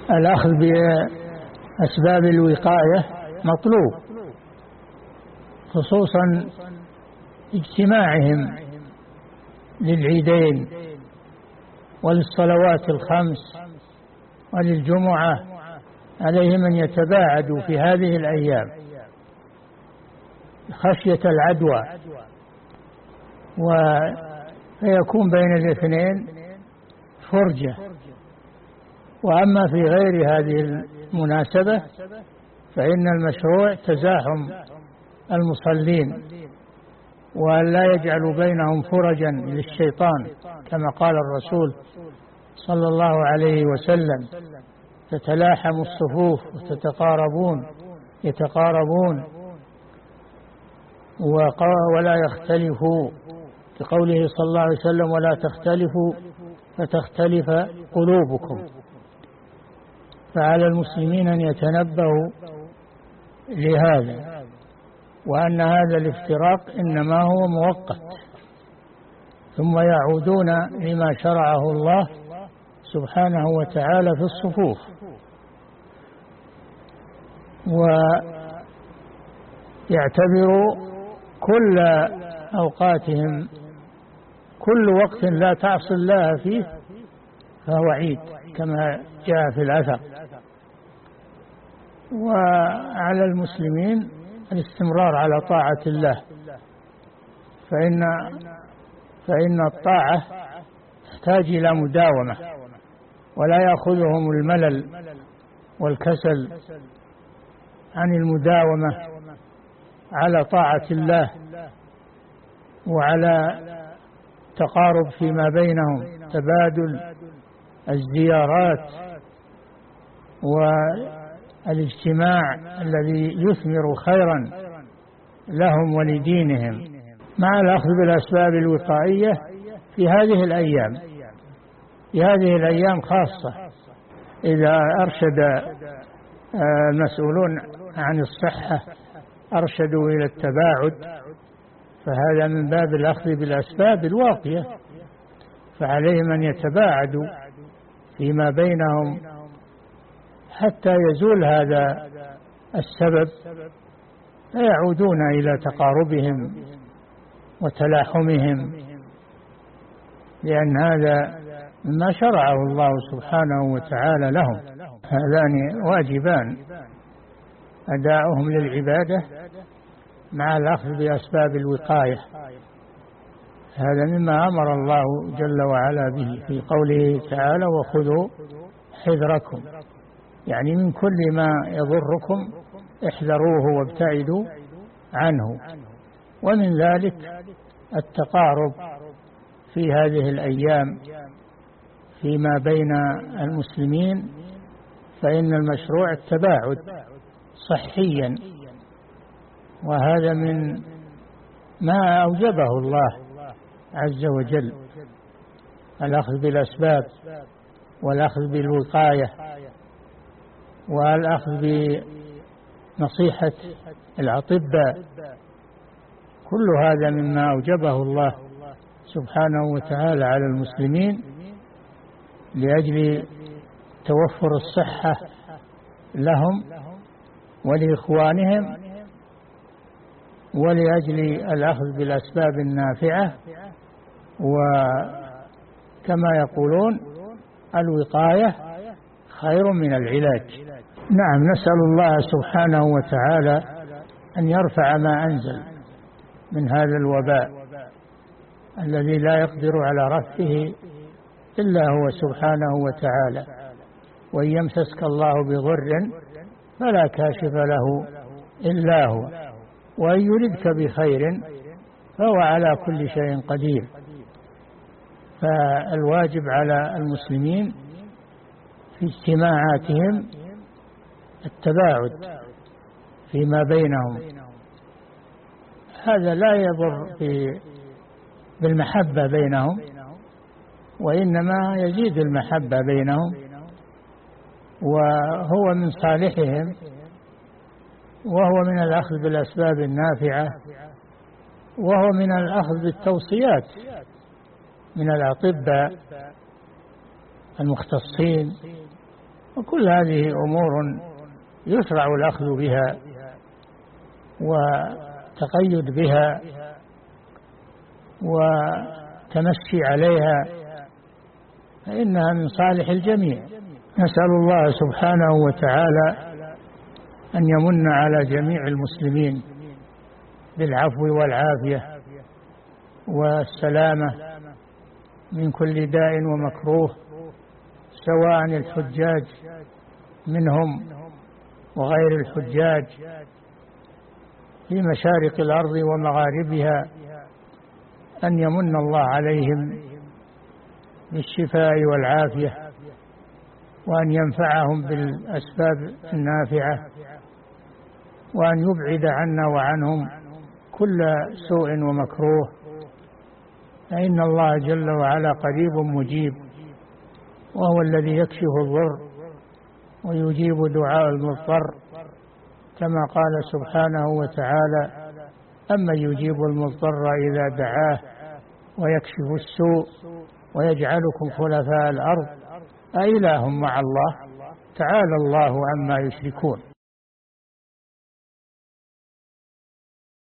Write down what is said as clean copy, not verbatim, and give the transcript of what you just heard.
الأخذ بأسباب الوقاية مطلوب، خصوصا اجتماعهم للعيدين وللصلوات الخمس وللجمعة، عليهم أن يتباعدوا في هذه الأيام خشية العدوى، ويكون بين الاثنين فرجة. وأما في غير هذه المناسبة فإن المشروع تزاحم المصلين، وأن لا يجعلوا بينهم فرجا للشيطان، كما قال الرسول صلى الله عليه وسلم: تتلاحم الصفوف يتقاربون ولا يختلفوا، بقوله صلى الله عليه وسلم: ولا تختلفوا فتختلف قلوبكم. فعلى المسلمين أن يتنبهوا لهذا، وأن هذا الافتراق إنما هو مؤقت، ثم يعودون لما شرعه الله سبحانه وتعالى في الصفوف. ويعتبروا كل أوقاتهم، كل وقت لا تعصي الله فيه فهو عيد، كما جاء في الأثر. وعلى المسلمين الاستمرار على طاعة الله، فإن الطاعة تحتاج إلى مداومة، ولا يأخذهم الملل والكسل عن المداومة على طاعة الله وعلى تقارب فيما بينهم، تبادل الزيارات والاجتماع الذي يثمر خيرا لهم ولدينهم، مع الأخذ بالأسباب الوقائية في هذه الأيام خاصة. إذا أرشد المسؤولون عن الصحة أرشدوا إلى التباعد، فهذا من باب الأخذ بالأسباب الواقية، فعليهم أن يتباعدوا فيما بينهم حتى يزول هذا السبب، فيعودون إلى تقاربهم وتلاحمهم، لأن هذا ما شرعه الله سبحانه وتعالى لهم. هذان واجبان أداؤهم للعبادة مع الأخذ بأسباب الوقاية. هذا مما أمر الله جل وعلا به في قوله تعالى: وخذوا حذركم، يعني من كل ما يضركم احذروه وابتعدوا عنه. ومن ذلك التقارب في هذه الأيام فيما بين المسلمين، فإن المشروع التباعد صحيا، وهذا من ما أوجبه الله عز وجل، الأخذ بالأسباب والأخذ بالوقاية والأخذ بنصيحة الأطباء، كل هذا مما أوجبه الله سبحانه وتعالى على المسلمين لأجل توفر الصحة لهم ولإخوانهم، ولأجل الأخذ بالأسباب النافعة، وكما يقولون: الوقاية خير من العلاج. نعم، نسأل الله سبحانه وتعالى أن يرفع ما أنزل من هذا الوباء الذي لا يقدر على رفعه إلا هو سبحانه وتعالى. وإن يمسسك الله بضر فلا كاشف له إلا هو، وإن يردك بخير فهو على كل شيء قدير. فالواجب على المسلمين في اجتماعاتهم التباعد فيما بينهم، هذا لا يضر بالمحبة بينهم، وإنما يزيد المحبة بينهم، وهو من صالحهم، وهو من الأخذ بالأسباب النافعة، وهو من الأخذ بالتوصيات من الأطباء المختصين وكل هذه أمور يشرع الأخذ بها وتقيد بها وتمشي عليها، فإنها من صالح الجميع. نسأل الله سبحانه وتعالى أن يمن على جميع المسلمين بالعفو والعافية والسلامة من كل داء ومكروه، سواء الحجاج منهم وغير الحجاج في مشارق الأرض ومغاربها، أن يمن الله عليهم بالشفاء والعافية، وأن ينفعهم بالأسباب النافعة، وأن يبعد عنا وعنهم كل سوء ومكروه، فإن الله جل وعلا قريب مجيب، وهو الذي يكشف الضر ويجيب دعاء المضطر، كما قال سبحانه وتعالى: أمن يجيب المضطر إذا دعاه ويكشف السوء ويجعلكم خلفاء الأرض أإله مع الله، تعالى الله عما يشركون.